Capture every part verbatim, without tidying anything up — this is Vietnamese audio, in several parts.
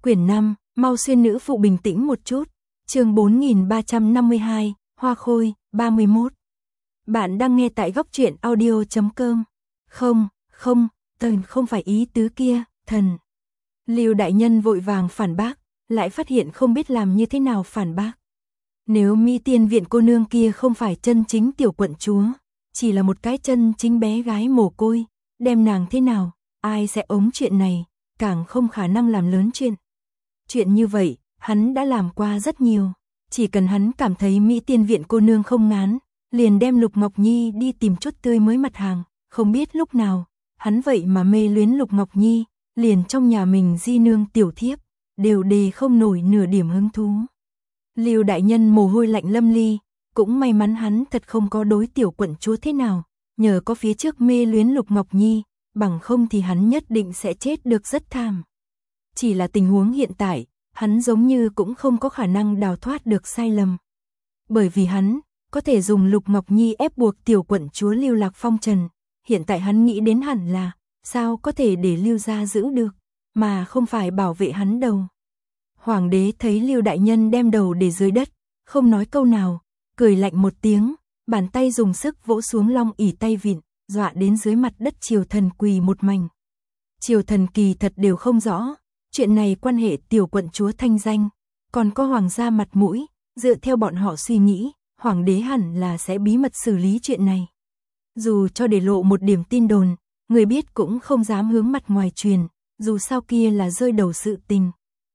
Quyển năm, mau xuyên nữ phụ bình tĩnh một chút. Chương bốn nghìn ba trăm năm mươi hai, Hoa Khôi, ba mươi mốt. Bạn đang nghe tại góc truyện audio chấm com. Không, không, thần không phải ý tứ kia, thần. Lưu đại nhân vội vàng phản bác, lại phát hiện không biết làm như thế nào phản bác. Nếu Mỹ Tiên viện cô nương kia không phải chân chính tiểu quận chúa, chỉ là một cái chân chính bé gái mồ côi, đem nàng thế nào, ai sẽ ống chuyện này, càng không khả năng làm lớn chuyện. Chuyện như vậy, hắn đã làm qua rất nhiều, chỉ cần hắn cảm thấy Mỹ Tiên viện cô nương không ngán, liền đem Lục Ngọc Nhi đi tìm chút tươi mới mặt hàng, không biết lúc nào, hắn vậy mà mê luyến Lục Ngọc Nhi, liền trong nhà mình di nương tiểu thiếp, đều đề không nổi nửa điểm hứng thú. Lưu đại nhân mồ hôi lạnh lâm ly, cũng may mắn hắn thật không có đối tiểu quận chúa thế nào, nhờ có phía trước mê luyến Lục Ngọc Nhi, bằng không thì hắn nhất định sẽ chết được rất thảm. Chỉ là tình huống hiện tại, hắn giống như cũng không có khả năng đào thoát được sai lầm. Bởi vì hắn, có thể dùng Lục Ngọc Nhi ép buộc tiểu quận chúa lưu lạc phong trần, hiện tại hắn nghĩ đến hẳn là, sao có thể để Lưu gia giữ được, mà không phải bảo vệ hắn đầu. Hoàng đế thấy Lưu đại nhân đem đầu để dưới đất, không nói câu nào, cười lạnh một tiếng, bàn tay dùng sức vỗ xuống long ỷ tay vịn, dọa đến dưới mặt đất triều thần quỳ một mảnh. Triều thần kỳ thật đều không rõ, chuyện này quan hệ tiểu quận chúa thanh danh, còn có hoàng gia mặt mũi, dựa theo bọn họ suy nghĩ, hoàng đế hẳn là sẽ bí mật xử lý chuyện này. Dù cho để lộ một điểm tin đồn, người biết cũng không dám hướng mặt ngoài truyền, dù sao kia là rơi đầu sự tình.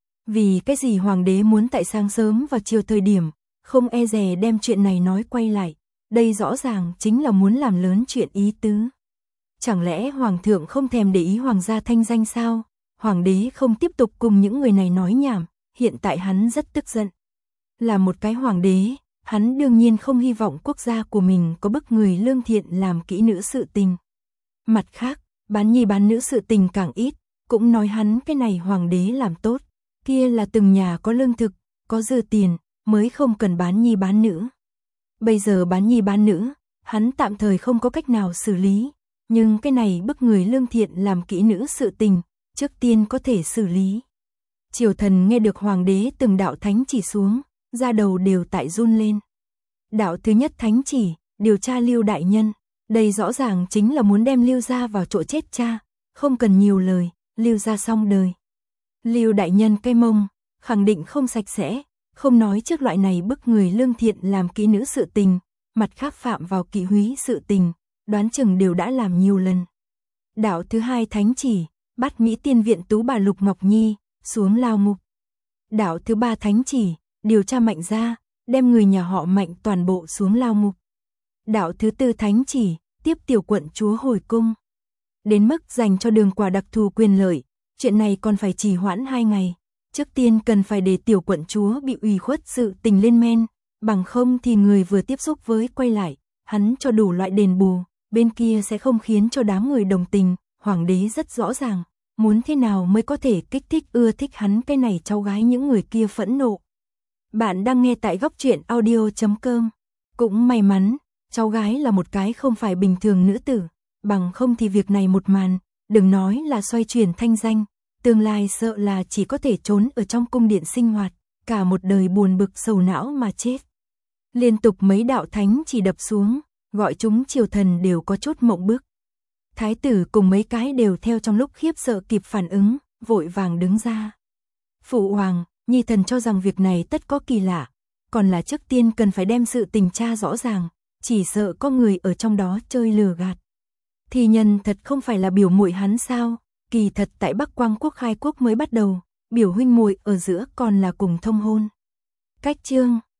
Vì cái gì hoàng đế muốn tại sáng sớm vào chiều thời điểm, không e dè đem chuyện này nói quay lại, đây rõ ràng chính là muốn làm lớn chuyện ý tứ. Chẳng lẽ hoàng thượng không thèm để ý hoàng gia thanh danh sao? Hoàng đế không tiếp tục cùng những người này nói nhảm, hiện tại hắn rất tức giận. Là một cái hoàng đế, hắn đương nhiên không hy vọng quốc gia của mình có bức người lương thiện làm kỹ nữ sự tình. Mặt khác, bán nhi bán nữ sự tình càng ít, cũng nói hắn cái này hoàng đế làm tốt, kia là từng nhà có lương thực, có dư tiền, mới không cần bán nhi bán nữ. Bây giờ bán nhi bán nữ, hắn tạm thời không có cách nào xử lý, nhưng cái này bức người lương thiện làm kỹ nữ sự tình, trước tiên có thể xử lý. Triều thần nghe được hoàng đế từng đạo thánh chỉ xuống, da đầu đều tại run lên. Đạo thứ nhất thánh chỉ, điều tra Lưu đại nhân, đây rõ ràng chính là muốn đem Lưu gia vào chỗ chết cha, không cần nhiều lời, Lưu gia xong đời. Lưu đại nhân cây mông, khẳng định không sạch sẽ, không nói trước loại này bức người lương thiện làm kỹ nữ sự tình, mặt khác phạm vào kỵ húy sự tình, đoán chừng đều đã làm nhiều lần. Đạo thứ hai thánh chỉ, bắt Mỹ Tiên viện tú bà Lục Ngọc Nhi, xuống lao ngục. Đạo thứ ba thánh chỉ, điều tra Mạnh gia, đem người nhà họ Mạnh toàn bộ xuống lao ngục. Đạo thứ tư thánh chỉ, tiếp tiểu quận chúa hồi cung. Đến mức dành cho Đường Quả đặc thù quyền lợi, chuyện này còn phải trì hoãn hai ngày. Trước tiên cần phải để tiểu quận chúa bị ủy khuất sự tình lên men, bằng không thì người vừa tiếp xúc với quay lại, hắn cho đủ loại đền bù, bên kia sẽ không khiến cho đám người đồng tình. Hoàng đế rất rõ ràng, muốn thế nào mới có thể kích thích ưa thích hắn cái này cháu gái những người kia phẫn nộ. Bạn đang nghe tại góc truyện audio chấm com. Cũng may mắn, cháu gái là một cái không phải bình thường nữ tử, bằng không thì việc này một màn, đừng nói là xoay chuyển thanh danh, tương lai sợ là chỉ có thể trốn ở trong cung điện sinh hoạt, cả một đời buồn bực sầu não mà chết. Liên tục mấy đạo thánh chỉ đập xuống, gọi chúng triều thần đều có chút mộng bức. Thái tử cùng mấy cái đều theo trong lúc khiếp sợ kịp phản ứng, vội vàng đứng ra. Phụ hoàng, nhi thần cho rằng việc này tất có kỳ lạ, còn là trước tiên cần phải đem sự tình tra rõ ràng, chỉ sợ có người ở trong đó chơi lừa gạt. Thì nhân thật không phải là biểu muội hắn sao? Kỳ thật tại Bắc Quang quốc khai quốc mới bắt đầu, biểu huynh muội ở giữa còn là cùng thông hôn. Cách chương